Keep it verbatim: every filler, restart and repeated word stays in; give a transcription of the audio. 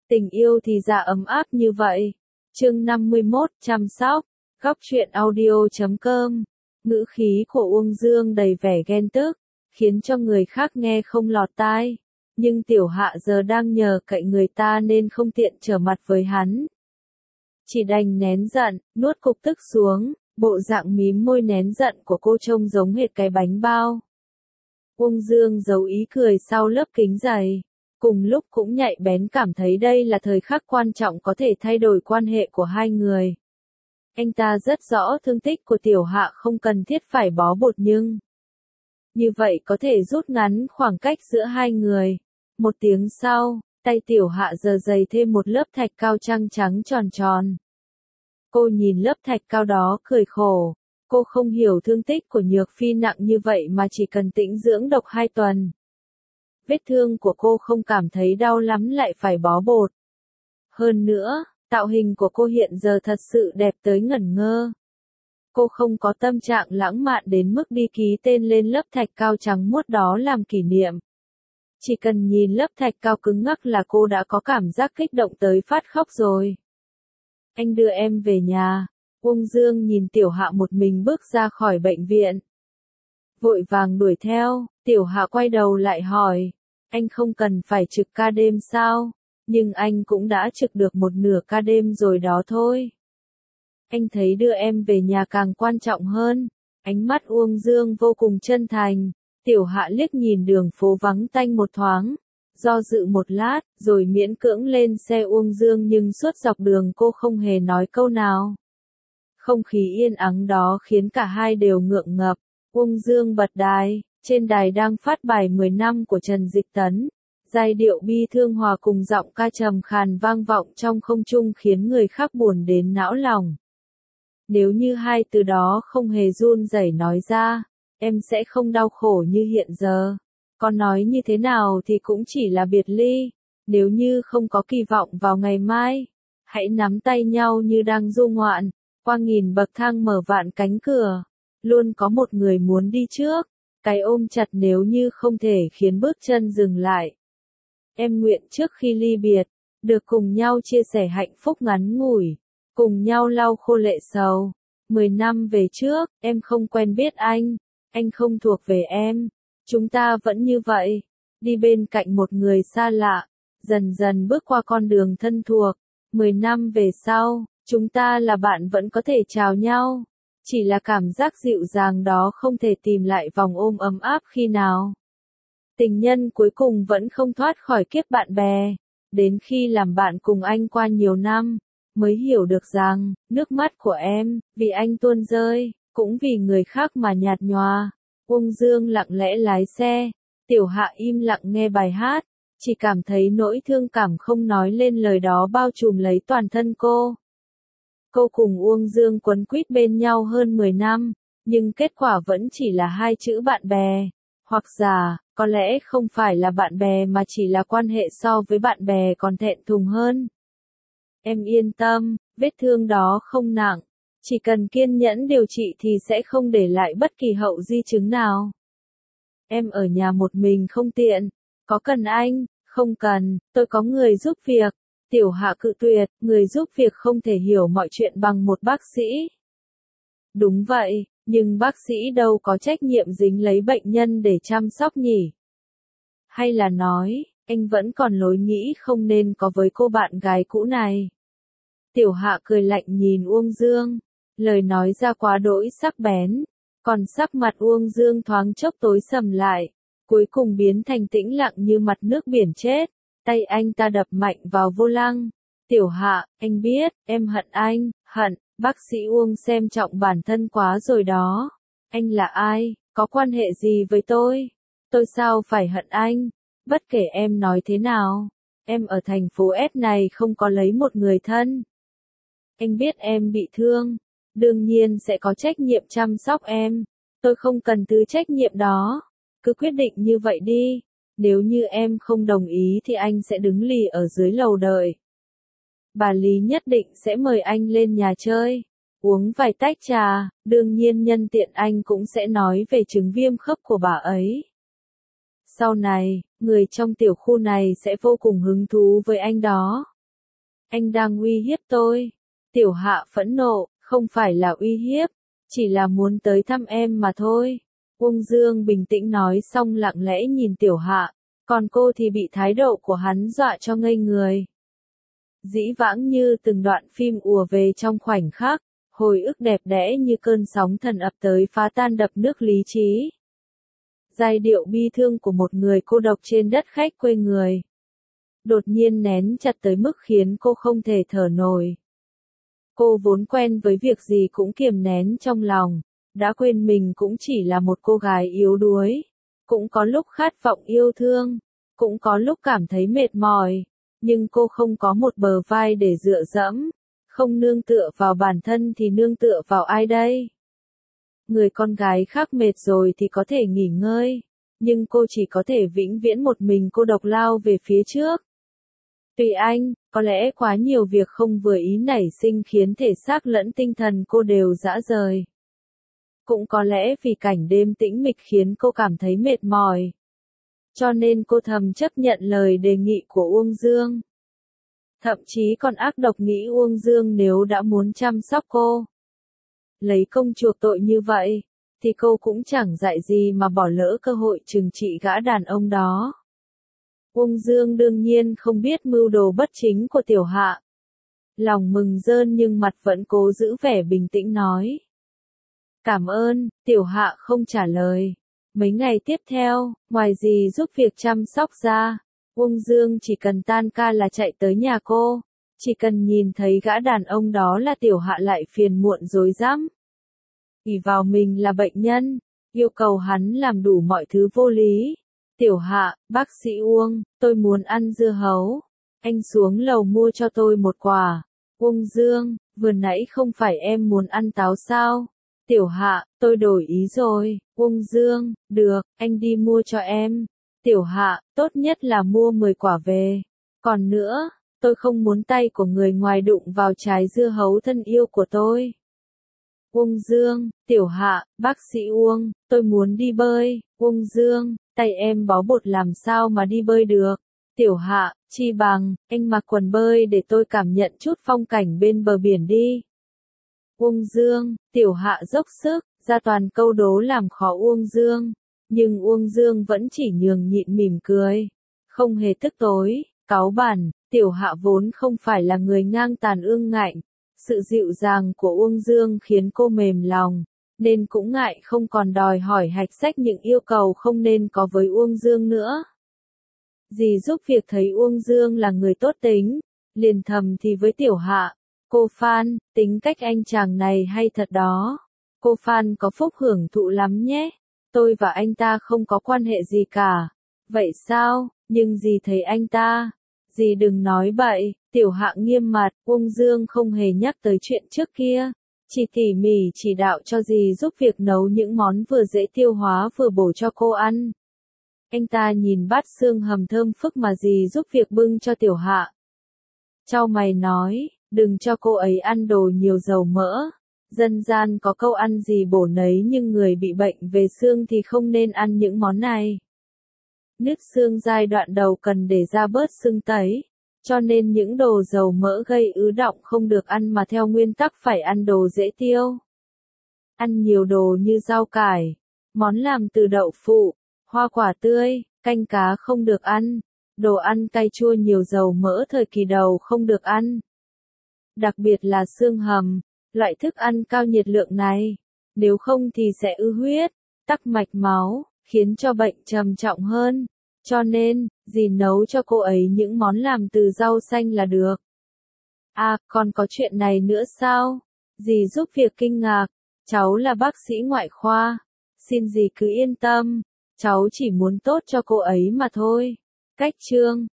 Tình yêu thì ra ấm áp như vậy. Chương năm mươi mốt, chăm sóc. Góc truyện audio chấm com. Ngữ khí của Uông Dương đầy vẻ ghen tức, khiến cho người khác nghe không lọt tai. Nhưng Tiểu Hạ giờ đang nhờ cậy người ta nên không tiện trở mặt với hắn. Chỉ đành nén giận, nuốt cục tức xuống, bộ dạng mím môi nén giận của cô trông giống hệt cái bánh bao. Uông Dương giấu ý cười sau lớp kính dày. Cùng lúc cũng nhạy bén cảm thấy đây là thời khắc quan trọng có thể thay đổi quan hệ của hai người. Anh ta rất rõ thương tích của Tiểu Hạ không cần thiết phải bó bột nhưng như vậy có thể rút ngắn khoảng cách giữa hai người. Một tiếng sau, tay Tiểu Hạ giờ dày thêm một lớp thạch cao trắng trắng tròn tròn. Cô nhìn lớp thạch cao đó cười khổ. Cô không hiểu thương tích của Nhược Phi nặng như vậy mà chỉ cần tĩnh dưỡng độc hai tuần. Vết thương của cô không cảm thấy đau lắm lại phải bó bột. Hơn nữa, tạo hình của cô hiện giờ thật sự đẹp tới ngẩn ngơ. Cô không có tâm trạng lãng mạn đến mức đi ký tên lên lớp thạch cao trắng muốt đó làm kỷ niệm. Chỉ cần nhìn lớp thạch cao cứng ngắc là cô đã có cảm giác kích động tới phát khóc rồi. Anh đưa em về nhà. Uông Dương nhìn Tiểu Hạ một mình bước ra khỏi bệnh viện. Vội vàng đuổi theo, Tiểu Hạ quay đầu lại hỏi. Anh không cần phải trực ca đêm sao? Nhưng anh cũng đã trực được một nửa ca đêm rồi đó thôi. Anh thấy đưa em về nhà càng quan trọng hơn. Ánh mắt Uông Dương vô cùng chân thành. Tiểu Hạ liếc nhìn đường phố vắng tanh một thoáng. Do dự một lát, rồi miễn cưỡng lên xe Uông Dương nhưng suốt dọc đường cô không hề nói câu nào. Không khí yên ắng đó khiến cả hai đều ngượng ngập. Uông Dương bật đài. Trên đài đang phát bài mười năm của Trần Dịch Tấn. Giai điệu bi thương hòa cùng giọng ca trầm khàn vang vọng trong không trung khiến người khác buồn đến não lòng. Nếu như hai từ đó không hề run rẩy nói ra, em sẽ không đau khổ như hiện giờ. Còn nói như thế nào thì cũng chỉ là biệt ly. Nếu như không có kỳ vọng vào ngày mai, hãy nắm tay nhau như đang du ngoạn, qua nghìn bậc thang mở vạn cánh cửa. Luôn có một người muốn đi trước. Cái ôm chặt nếu như không thể khiến bước chân dừng lại. Em nguyện trước khi ly biệt, được cùng nhau chia sẻ hạnh phúc ngắn ngủi, cùng nhau lau khô lệ sầu. Mười năm về trước, em không quen biết anh, anh không thuộc về em. Chúng ta vẫn như vậy, đi bên cạnh một người xa lạ, dần dần bước qua con đường thân thuộc. Mười năm về sau, chúng ta là bạn vẫn có thể chào nhau. Chỉ là cảm giác dịu dàng đó không thể tìm lại vòng ôm ấm áp khi nào. Tình nhân cuối cùng vẫn không thoát khỏi kiếp bạn bè. Đến khi làm bạn cùng anh qua nhiều năm, mới hiểu được rằng, nước mắt của em, vì anh tuôn rơi, cũng vì người khác mà nhạt nhòa. Uông Dương lặng lẽ lái xe, Tiểu Hạ im lặng nghe bài hát, chỉ cảm thấy nỗi thương cảm không nói lên lời đó bao trùm lấy toàn thân cô. Cô cùng Uông Dương quấn quýt bên nhau hơn mười năm, nhưng kết quả vẫn chỉ là hai chữ bạn bè. Hoặc giả, có lẽ không phải là bạn bè mà chỉ là quan hệ so với bạn bè còn thẹn thùng hơn. Em yên tâm, vết thương đó không nặng. Chỉ cần kiên nhẫn điều trị thì sẽ không để lại bất kỳ hậu di chứng nào. Em ở nhà một mình không tiện. Có cần anh? Không cần, tôi có người giúp việc. Tiểu Hạ cự tuyệt, người giúp việc không thể hiểu mọi chuyện bằng một bác sĩ. Đúng vậy, nhưng bác sĩ đâu có trách nhiệm dính lấy bệnh nhân để chăm sóc nhỉ? Hay là nói, anh vẫn còn lối nghĩ không nên có với cô bạn gái cũ này? Tiểu Hạ cười lạnh nhìn Uông Dương, lời nói ra quá đỗi sắc bén, còn sắc mặt Uông Dương thoáng chốc tối sầm lại, cuối cùng biến thành tĩnh lặng như mặt nước biển chết. Tay anh ta đập mạnh vào vô lăng. Tiểu Hạ, anh biết, em hận anh, hận, bác sĩ Uông xem trọng bản thân quá rồi đó. Anh là ai, có quan hệ gì với tôi? Tôi sao phải hận anh? Bất kể em nói thế nào, em ở thành phố S này không có lấy một người thân. Anh biết em bị thương, đương nhiên sẽ có trách nhiệm chăm sóc em. Tôi không cần thứ trách nhiệm đó. Cứ quyết định như vậy đi. Nếu như em không đồng ý thì anh sẽ đứng lì ở dưới lầu đợi. Bà Lý nhất định sẽ mời anh lên nhà chơi, uống vài tách trà, đương nhiên nhân tiện anh cũng sẽ nói về chứng viêm khớp của bà ấy. Sau này, người trong tiểu khu này sẽ vô cùng hứng thú với anh đó. Anh đang uy hiếp tôi. Tiểu Hạ phẫn nộ, không phải là uy hiếp, chỉ là muốn tới thăm em mà thôi. Uông Dương bình tĩnh nói xong lặng lẽ nhìn Tiểu Hạ, còn cô thì bị thái độ của hắn dọa cho ngây người. Dĩ vãng như từng đoạn phim ùa về trong khoảnh khắc, hồi ức đẹp đẽ như cơn sóng thần ập tới phá tan đập nước lý trí. Giai điệu bi thương của một người cô độc trên đất khách quê người. Đột nhiên nén chặt tới mức khiến cô không thể thở nổi. Cô vốn quen với việc gì cũng kiềm nén trong lòng, đã quên mình cũng chỉ là một cô gái yếu đuối, cũng có lúc khát vọng yêu thương, cũng có lúc cảm thấy mệt mỏi, nhưng cô không có một bờ vai để dựa dẫm, không nương tựa vào bản thân thì nương tựa vào ai đây? Người con gái khác mệt rồi thì có thể nghỉ ngơi, nhưng cô chỉ có thể vĩnh viễn một mình cô độc lao về phía trước. Tùy anh, có lẽ quá nhiều việc không vừa ý nảy sinh khiến thể xác lẫn tinh thần cô đều rã rời. Cũng có lẽ vì cảnh đêm tĩnh mịch khiến cô cảm thấy mệt mỏi. Cho nên cô thầm chấp nhận lời đề nghị của Uông Dương. Thậm chí còn ác độc nghĩ Uông Dương nếu đã muốn chăm sóc cô, lấy công chuộc tội như vậy, thì cô cũng chẳng dạy gì mà bỏ lỡ cơ hội trừng trị gã đàn ông đó. Uông Dương đương nhiên không biết mưu đồ bất chính của Tiểu Hạ. Lòng mừng rơn nhưng mặt vẫn cố giữ vẻ bình tĩnh nói. Cảm ơn, Tiểu Hạ không trả lời. Mấy ngày tiếp theo, ngoài gì giúp việc chăm sóc ra, Uông Dương chỉ cần tan ca là chạy tới nhà cô, chỉ cần nhìn thấy gã đàn ông đó là Tiểu Hạ lại phiền muộn rối rắm. ỷ vào mình là bệnh nhân, yêu cầu hắn làm đủ mọi thứ vô lý. Tiểu Hạ, bác sĩ Uông, tôi muốn ăn dưa hấu. Anh xuống lầu mua cho tôi một quả. Uông Dương, vừa nãy không phải em muốn ăn táo sao? Tiểu Hạ, tôi đổi ý rồi. Uông Dương, được, anh đi mua cho em. Tiểu Hạ, tốt nhất là mua mười quả về. Còn nữa, tôi không muốn tay của người ngoài đụng vào trái dưa hấu thân yêu của tôi. Uông Dương, Tiểu Hạ, bác sĩ Uông, tôi muốn đi bơi. Uông Dương, tay em bó bột làm sao mà đi bơi được. Tiểu Hạ, chi bằng, anh mặc quần bơi để tôi cảm nhận chút phong cảnh bên bờ biển đi. Uông Dương, Tiểu Hạ dốc sức, ra toàn câu đố làm khó Uông Dương. Nhưng Uông Dương vẫn chỉ nhường nhịn mỉm cười. Không hề tức tối, cáu bẳn, Tiểu Hạ vốn không phải là người ngang tàn ương ngạnh. Sự dịu dàng của Uông Dương khiến cô mềm lòng, nên cũng ngại không còn đòi hỏi hạch sách những yêu cầu không nên có với Uông Dương nữa. Dì giúp việc thấy Uông Dương là người tốt tính, liền thầm thì với Tiểu Hạ, cô Phan, tính cách anh chàng này hay thật đó. Cô Phan có phúc hưởng thụ lắm nhé, tôi và anh ta không có quan hệ gì cả. Vậy sao, nhưng dì thấy anh ta. Dì đừng nói bậy, Tiểu Hạ nghiêm mặt, Uông Dương không hề nhắc tới chuyện trước kia. Chỉ tỉ mỉ chỉ đạo cho dì giúp việc nấu những món vừa dễ tiêu hóa vừa bổ cho cô ăn. Anh ta nhìn bát xương hầm thơm phức mà dì giúp việc bưng cho Tiểu Hạ. Chau mày nói, đừng cho cô ấy ăn đồ nhiều dầu mỡ. Dân gian có câu ăn gì bổ nấy nhưng người bị bệnh về xương thì không nên ăn những món này. Nứt xương giai đoạn đầu cần để ra bớt sưng tấy. Cho nên những đồ dầu mỡ gây ứ đọng không được ăn mà theo nguyên tắc phải ăn đồ dễ tiêu. Ăn nhiều đồ như rau cải, món làm từ đậu phụ, hoa quả tươi, canh cá không được ăn, đồ ăn cay chua nhiều dầu mỡ thời kỳ đầu không được ăn. Đặc biệt là xương hầm, loại thức ăn cao nhiệt lượng này, nếu không thì sẽ ứ huyết, tắc mạch máu, khiến cho bệnh trầm trọng hơn. Cho nên, dì nấu cho cô ấy những món làm từ rau xanh là được. À, còn có chuyện này nữa sao? Dì giúp việc kinh ngạc, cháu là bác sĩ ngoại khoa. Xin dì cứ yên tâm, cháu chỉ muốn tốt cho cô ấy mà thôi. Cách chương